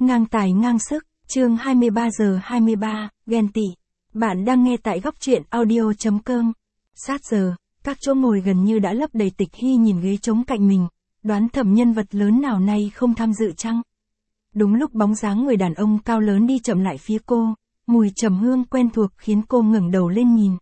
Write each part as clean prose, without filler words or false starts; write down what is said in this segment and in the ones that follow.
Ngang tài ngang sức, chương 23:23, ghen tị. Bạn đang nghe tại góc truyện audio.com. Sát giờ, các chỗ ngồi gần như đã lấp đầy. Tịch Hy nhìn ghế trống cạnh mình, đoán thầm nhân vật lớn nào nay không tham dự chăng? Đúng lúc bóng dáng người đàn ông cao lớn đi chậm lại phía cô, mùi trầm hương quen thuộc khiến cô ngẩng đầu lên nhìn.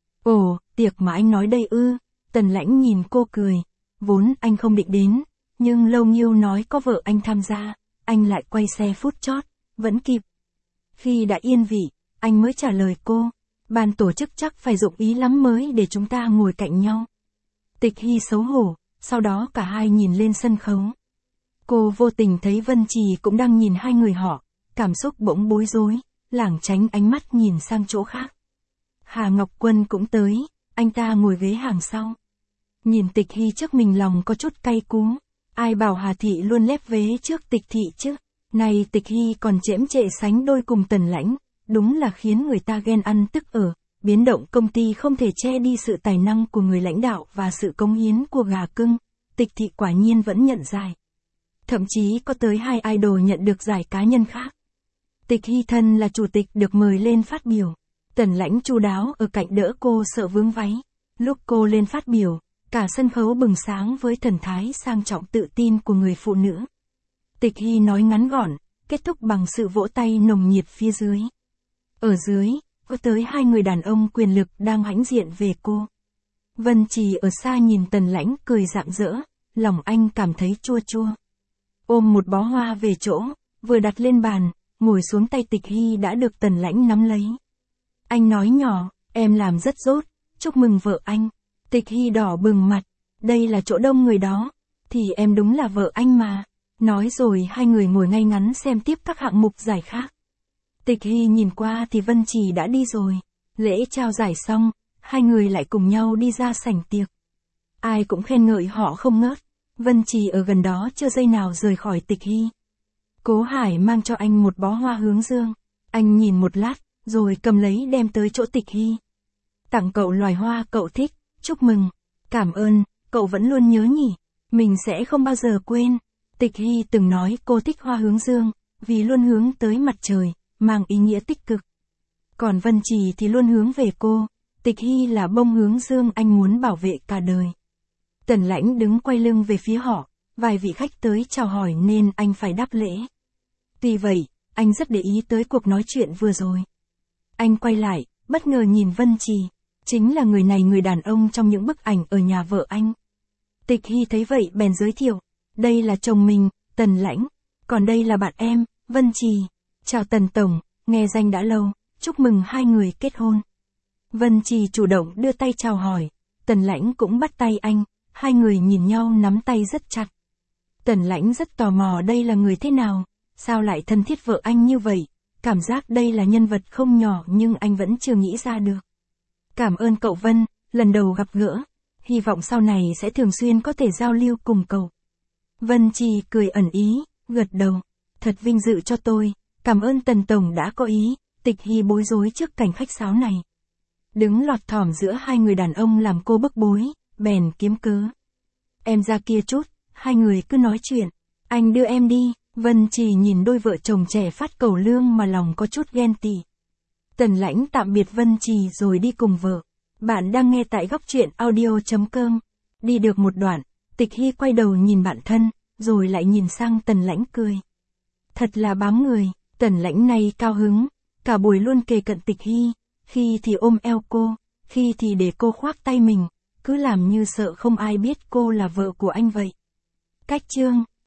Ồ, tiệc mà anh nói đây ư? Tần Lãnh nhìn cô cười. Vốn anh không định đến, nhưng Lâu Nghiêu nói có vợ anh tham gia, anh lại quay xe phút chót, vẫn kịp. Khi đã yên vị, anh mới trả lời cô, ban tổ chức chắc phải dụng ý lắm mới để chúng ta ngồi cạnh nhau. Tịch Hy xấu hổ, sau đó cả hai nhìn lên sân khấu. Cô vô tình thấy Vân Trì cũng đang nhìn hai người họ, cảm xúc bỗng bối rối, lảng tránh ánh mắt nhìn sang chỗ khác. Hà Ngọc Quân cũng tới, anh ta ngồi ghế hàng sau. Nhìn Tịch Hy trước mình lòng có chút cay cú, ai bảo Hà Thị luôn lép vế trước Tịch Thị chứ, này Tịch Hy còn chễm chệ sánh đôi cùng Tần Lãnh, đúng là khiến người ta ghen ăn tức ở. Biến động công ty không thể che đi sự tài năng của người lãnh đạo và sự cống hiến của gà cưng, Tịch Thị quả nhiên vẫn nhận giải. Thậm chí có tới 2 idol nhận được giải cá nhân khác. Tịch Hy thân là chủ tịch được mời lên phát biểu. Tần Lãnh chu đáo ở cạnh đỡ cô sợ vướng váy. Lúc cô lên phát biểu, cả sân khấu bừng sáng với thần thái sang trọng tự tin của người phụ nữ. Tịch Hy nói ngắn gọn, kết thúc bằng sự vỗ tay nồng nhiệt phía dưới. Ở dưới, có tới 2 người đàn ông quyền lực đang hãnh diện về cô. Vân Trì ở xa nhìn Tần Lãnh cười rạng rỡ, lòng anh cảm thấy chua chua. Ôm một bó hoa về chỗ, vừa đặt lên bàn, ngồi xuống tay Tịch Hy đã được Tần Lãnh nắm lấy. Anh nói nhỏ, em làm rất tốt, chúc mừng vợ anh. Tịch Hy đỏ bừng mặt, đây là chỗ đông người đó, thì em đúng là vợ anh mà. Nói rồi hai người ngồi ngay ngắn xem tiếp các hạng mục giải khác. Tịch Hy nhìn qua thì Vân Trì đã đi rồi. Lễ trao giải xong, hai người lại cùng nhau đi ra sảnh tiệc. Ai cũng khen ngợi họ không ngớt. Vân Trì ở gần đó chưa giây nào rời khỏi Tịch Hy. Cố Hải mang cho anh một bó hoa hướng dương. Anh nhìn một lát, rồi cầm lấy đem tới chỗ Tịch Hy. Tặng cậu loài hoa cậu thích, chúc mừng. Cảm ơn, cậu vẫn luôn nhớ nhỉ. Mình sẽ không bao giờ quên. Tịch Hy từng nói cô thích hoa hướng dương, vì luôn hướng tới mặt trời, mang ý nghĩa tích cực. Còn Vân Trì thì luôn hướng về cô. Tịch Hy là bông hướng dương anh muốn bảo vệ cả đời. Tần Lãnh đứng quay lưng về phía họ, vài vị khách tới chào hỏi nên anh phải đáp lễ. Tuy vậy, anh rất để ý tới cuộc nói chuyện vừa rồi. Anh quay lại, bất ngờ nhìn Vân Trì, chính là người này, người đàn ông trong những bức ảnh ở nhà vợ anh. Tịch Hy thấy vậy bèn giới thiệu, đây là chồng mình, Tần Lãnh, còn đây là bạn em, Vân Trì. Chào Tần Tổng, nghe danh đã lâu, chúc mừng hai người kết hôn. Vân Trì chủ động đưa tay chào hỏi, Tần Lãnh cũng bắt tay anh, hai người nhìn nhau nắm tay rất chặt. Tần Lãnh rất tò mò đây là người thế nào, sao lại thân thiết vợ anh như vậy, cảm giác đây là nhân vật không nhỏ nhưng anh vẫn chưa nghĩ ra được. Cảm ơn cậu Vân, lần đầu gặp gỡ, hy vọng sau này sẽ thường xuyên có thể giao lưu cùng cậu. Vân Trì cười ẩn ý, gật đầu, thật vinh dự cho tôi, cảm ơn Tần Tổng đã có ý. Tịch Hy bối rối trước cảnh khách sáo này. Đứng lọt thỏm giữa hai người đàn ông làm cô bức bối, bèn kiếm cớ. Em ra kia chút, hai người cứ nói chuyện, anh đưa em đi. Vân Trì nhìn đôi vợ chồng trẻ phát cầu lương mà lòng có chút ghen tị. Tần Lãnh tạm biệt Vân Trì rồi đi cùng vợ. Bạn đang nghe tại góc truyện audio.com. Đi được một đoạn, Tịch Hy quay đầu nhìn bạn thân, rồi lại nhìn sang Tần Lãnh cười. Thật là bám người, Tần Lãnh này cao hứng, cả buổi luôn kề cận Tịch Hy, khi thì ôm eo cô, khi thì để cô khoác tay mình, cứ làm như sợ không ai biết cô là vợ của anh vậy. Cách chương